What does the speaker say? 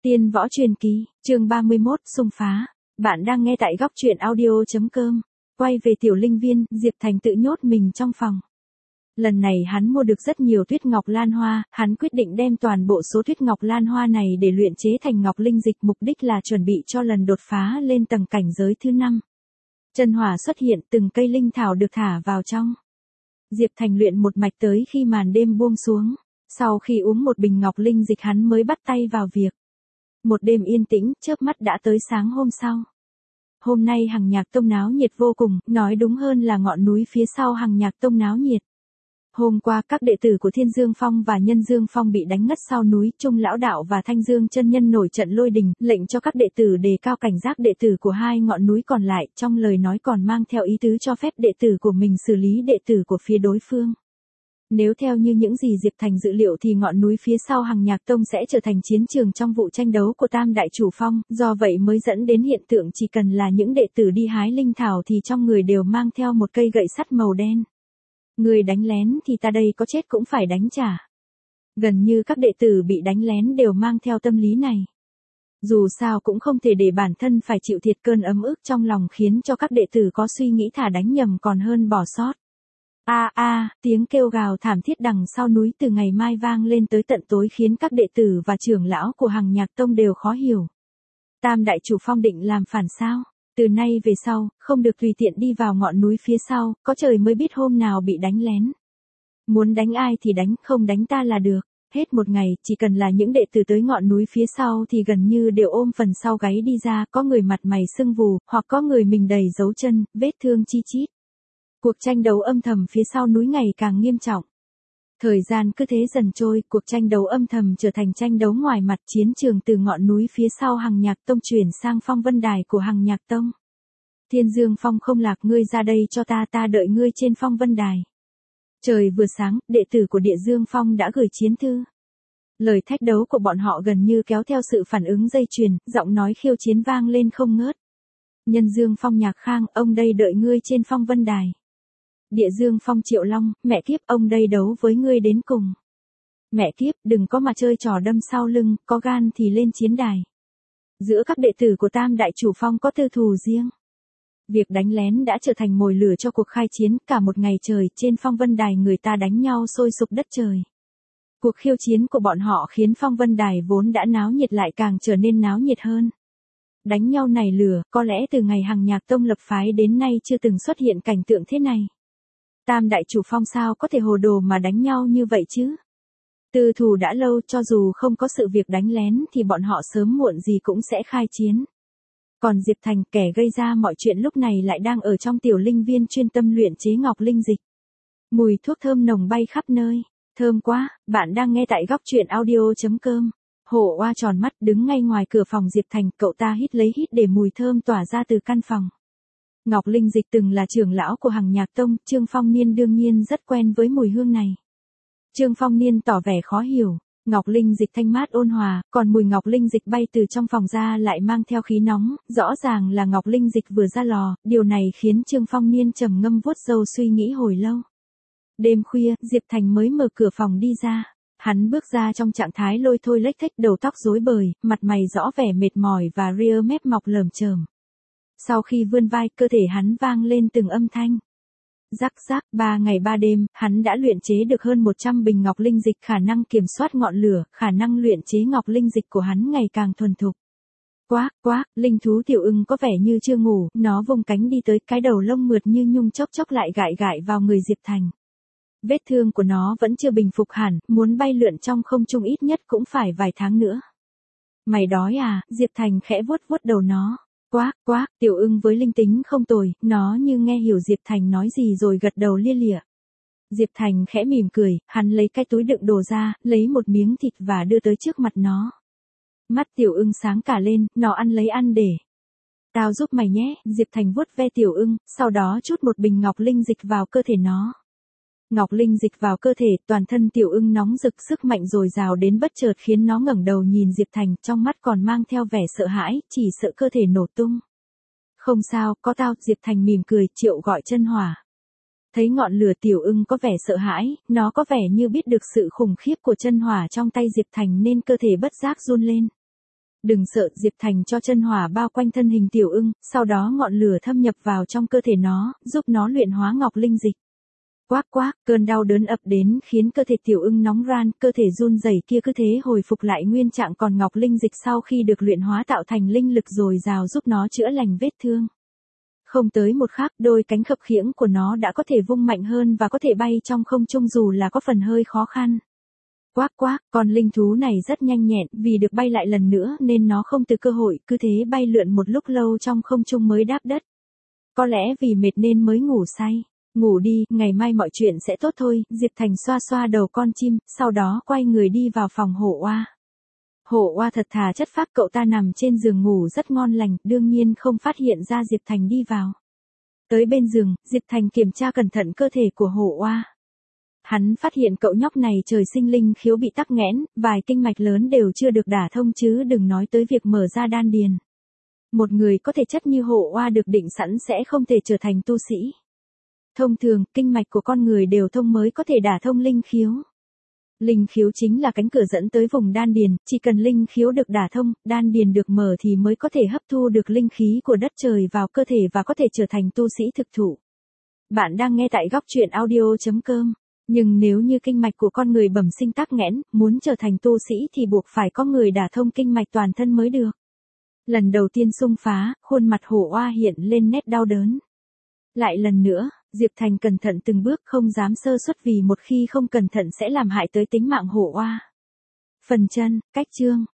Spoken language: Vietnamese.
Tiên võ truyền kỳ, chương 31, xung phá. Bạn đang nghe tại góc truyện audio.com. Quay về tiểu linh viên, Diệp Thành tự nhốt mình trong phòng. Lần này hắn mua được rất nhiều tuyết ngọc lan hoa, hắn quyết định đem toàn bộ số tuyết ngọc lan hoa này để luyện chế thành ngọc linh dịch, mục đích là chuẩn bị cho lần đột phá lên tầng cảnh giới thứ 5. Chân hỏa xuất hiện, từng cây linh thảo được thả vào trong. Diệp Thành luyện một mạch tới khi màn đêm buông xuống. Sau khi uống một bình ngọc linh dịch hắn mới bắt tay vào việc. Một đêm yên tĩnh, chớp mắt đã tới sáng hôm sau. Hôm nay Hằng Nhạc Tông náo nhiệt vô cùng, nói đúng hơn là ngọn núi phía sau Hằng Nhạc Tông náo nhiệt. Hôm qua các đệ tử của Thiên Dương Phong và Nhân Dương Phong bị đánh ngất sau núi, Trung Lão Đạo và Thanh Dương Chân Nhân nổi trận lôi đình, lệnh cho các đệ tử đề cao cảnh giác đệ tử của hai ngọn núi còn lại, trong lời nói còn mang theo ý tứ cho phép đệ tử của mình xử lý đệ tử của phía đối phương. Nếu theo như những gì Diệp Thành dự liệu thì ngọn núi phía sau Hằng Nhạc Tông sẽ trở thành chiến trường trong vụ tranh đấu của Tam Đại Chủ Phong, do vậy mới dẫn đến hiện tượng chỉ cần là những đệ tử đi hái linh thảo thì trong người đều mang theo một cây gậy sắt màu đen. Người đánh lén thì ta đây có chết cũng phải đánh trả. Gần như các đệ tử bị đánh lén đều mang theo tâm lý này. Dù sao cũng không thể để bản thân phải chịu thiệt, cơn ấm ức trong lòng khiến cho các đệ tử có suy nghĩ thả đánh nhầm còn hơn bỏ sót. Tiếng kêu gào thảm thiết đằng sau núi từ ngày mai vang lên tới tận tối khiến các đệ tử và trưởng lão của Hằng Nhạc Tông đều khó hiểu. Tam Đại Chủ Phong định làm phản sao? Từ nay về sau, không được tùy tiện đi vào ngọn núi phía sau, có trời mới biết hôm nào bị đánh lén. Muốn đánh ai thì đánh, không đánh ta là được. Hết một ngày, chỉ cần là những đệ tử tới ngọn núi phía sau thì gần như đều ôm phần sau gáy đi ra, có người mặt mày sưng vù, hoặc có người mình đầy dấu chân, vết thương chi chít. Cuộc tranh đấu âm thầm phía sau núi ngày càng nghiêm trọng. Thời gian cứ thế dần trôi, cuộc tranh đấu âm thầm trở thành tranh đấu ngoài mặt, chiến trường từ ngọn núi phía sau Hằng Nhạc Tông chuyển sang phong vân đài của Hằng Nhạc Tông. Thiên Dương Phong không lạc, ngươi ra đây cho ta đợi ngươi trên phong vân đài. Trời vừa sáng, đệ tử của Địa Dương Phong đã gửi chiến thư. Lời thách đấu của bọn họ gần như kéo theo sự phản ứng dây chuyền, giọng nói khiêu chiến vang lên không ngớt. Nhân Dương Phong Nhạc Khang, ông đây đợi ngươi trên phong vân đài. Địa Dương Phong Triệu Long, mẹ kiếp, ông đây đấu với ngươi đến cùng. Mẹ kiếp, đừng có mà chơi trò đâm sau lưng, có gan thì lên chiến đài. Giữa các đệ tử của Tam Đại Chủ Phong có tư thù riêng. Việc đánh lén đã trở thành mồi lửa cho cuộc khai chiến, cả một ngày trời, trên phong vân đài người ta đánh nhau sôi sục đất trời. Cuộc khiêu chiến của bọn họ khiến phong vân đài vốn đã náo nhiệt lại càng trở nên náo nhiệt hơn. Đánh nhau nảy lửa, có lẽ từ ngày Hằng Nhạc Tông lập phái đến nay chưa từng xuất hiện cảnh tượng thế này. Tam Đại Chủ Phong sao có thể hồ đồ mà đánh nhau như vậy chứ? Tư thù đã lâu, cho dù không có sự việc đánh lén thì bọn họ sớm muộn gì cũng sẽ khai chiến. Còn Diệp Thành, kẻ gây ra mọi chuyện lúc này lại đang ở trong tiểu linh viên chuyên tâm luyện chế ngọc linh dịch. Mùi thuốc thơm nồng bay khắp nơi. Thơm quá, bạn đang nghe tại góc truyện audio.com. Hổ oa tròn mắt đứng ngay ngoài cửa phòng Diệp Thành, cậu ta hít lấy hít để mùi thơm tỏa ra từ căn phòng. Ngọc linh dịch từng là trưởng lão của Hằng Nhạc Tông, Trương Phong Niên đương nhiên rất quen với mùi hương này. Trương Phong Niên tỏ vẻ khó hiểu, ngọc linh dịch thanh mát ôn hòa, còn mùi ngọc linh dịch bay từ trong phòng ra lại mang theo khí nóng, rõ ràng là ngọc linh dịch vừa ra lò, điều này khiến Trương Phong Niên trầm ngâm vuốt râu suy nghĩ hồi lâu. Đêm khuya, Diệp Thành mới mở cửa phòng đi ra. Hắn bước ra trong trạng thái lôi thôi lếch thếch, đầu tóc rối bời, mặt mày rõ vẻ mệt mỏi và ria mép mọc lởm chởm. Sau khi vươn vai, cơ thể hắn vang lên từng âm thanh. Rắc rắc, 3 ngày 3 đêm, hắn đã luyện chế được hơn 100 bình ngọc linh dịch, khả năng kiểm soát ngọn lửa, khả năng luyện chế ngọc linh dịch của hắn ngày càng thuần thục. Quác, linh thú Tiểu Ưng có vẻ như chưa ngủ, nó vùng cánh đi tới, cái đầu lông mượt như nhung chốc chốc lại gãi vào người Diệp Thành. Vết thương của nó vẫn chưa bình phục hẳn, muốn bay lượn trong không trung ít nhất cũng phải vài tháng nữa. Mày đói à? Diệp Thành khẽ vuốt đầu nó. Quác, Tiểu Ưng với linh tính không tồi, nó như nghe hiểu Diệp Thành nói gì rồi gật đầu lia lịa. Diệp Thành khẽ mỉm cười, hắn lấy cái túi đựng đồ ra, lấy một miếng thịt và đưa tới trước mặt nó. Mắt Tiểu Ưng sáng cả lên, nó ăn lấy ăn để. Tao giúp mày nhé, Diệp Thành vuốt ve Tiểu Ưng, sau đó trút một bình ngọc linh dịch vào cơ thể nó. Ngọc linh dịch vào cơ thể, toàn thân Tiểu Ưng nóng rực, sức mạnh dồi dào đến bất chợt khiến nó ngẩng đầu nhìn Diệp Thành, trong mắt còn mang theo vẻ sợ hãi, chỉ sợ cơ thể nổ tung. Không sao, có tao, Diệp Thành mỉm cười, triệu gọi chân hỏa. Thấy ngọn lửa, Tiểu Ưng có vẻ sợ hãi, nó có vẻ như biết được sự khủng khiếp của chân hỏa trong tay Diệp Thành nên cơ thể bất giác run lên. Đừng sợ, Diệp Thành cho chân hỏa bao quanh thân hình tiểu ưng, sau đó ngọn lửa thâm nhập vào trong cơ thể nó, giúp nó luyện hóa ngọc linh dịch. Quác quác, cơn đau đớn ập đến khiến cơ thể tiểu ưng nóng ran, cơ thể run rẩy kia cứ thế hồi phục lại nguyên trạng, còn ngọc linh dịch sau khi được luyện hóa tạo thành linh lực dồi dào giúp nó chữa lành vết thương. Không tới một khắc, đôi cánh khập khiễng của nó đã có thể vung mạnh hơn và có thể bay trong không trung dù là có phần hơi khó khăn. Quác quác, con linh thú này rất nhanh nhẹn, vì được bay lại lần nữa nên nó không từ cơ hội, cứ thế bay lượn một lúc lâu trong không trung mới đáp đất. Có lẽ vì mệt nên mới ngủ say. Ngủ đi, ngày mai mọi chuyện sẽ tốt thôi, Diệp Thành xoa xoa đầu con chim, sau đó quay người đi vào phòng Hổ Oa. Hổ Oa thật thà chất phác, cậu ta nằm trên giường ngủ rất ngon lành, đương nhiên không phát hiện ra Diệp Thành đi vào. Tới bên giường, Diệp Thành kiểm tra cẩn thận cơ thể của Hổ Oa. Hắn phát hiện cậu nhóc này trời sinh linh khiếu bị tắc nghẽn, vài kinh mạch lớn đều chưa được đả thông chứ đừng nói tới việc mở ra đan điền. Một người có thể chất như Hổ Oa được định sẵn sẽ không thể trở thành tu sĩ. Thông thường, kinh mạch của con người đều thông mới có thể đả thông linh khiếu. Linh khiếu chính là cánh cửa dẫn tới vùng đan điền, chỉ cần linh khiếu được đả thông, đan điền được mở thì mới có thể hấp thu được linh khí của đất trời vào cơ thể và có thể trở thành tu sĩ thực thụ. Bạn đang nghe tại góc truyện audio.com. Nhưng nếu như kinh mạch của con người bẩm sinh tắc nghẽn, muốn trở thành tu sĩ thì buộc phải có người đả thông kinh mạch toàn thân mới được. Lần đầu tiên xung phá, khuôn mặt Hổ Oa hiện lên nét đau đớn. Lại lần nữa, Diệp Thành cẩn thận từng bước, không dám sơ suất vì một khi không cẩn thận sẽ làm hại tới tính mạng Hổ Oa. Phần chân, cách chương.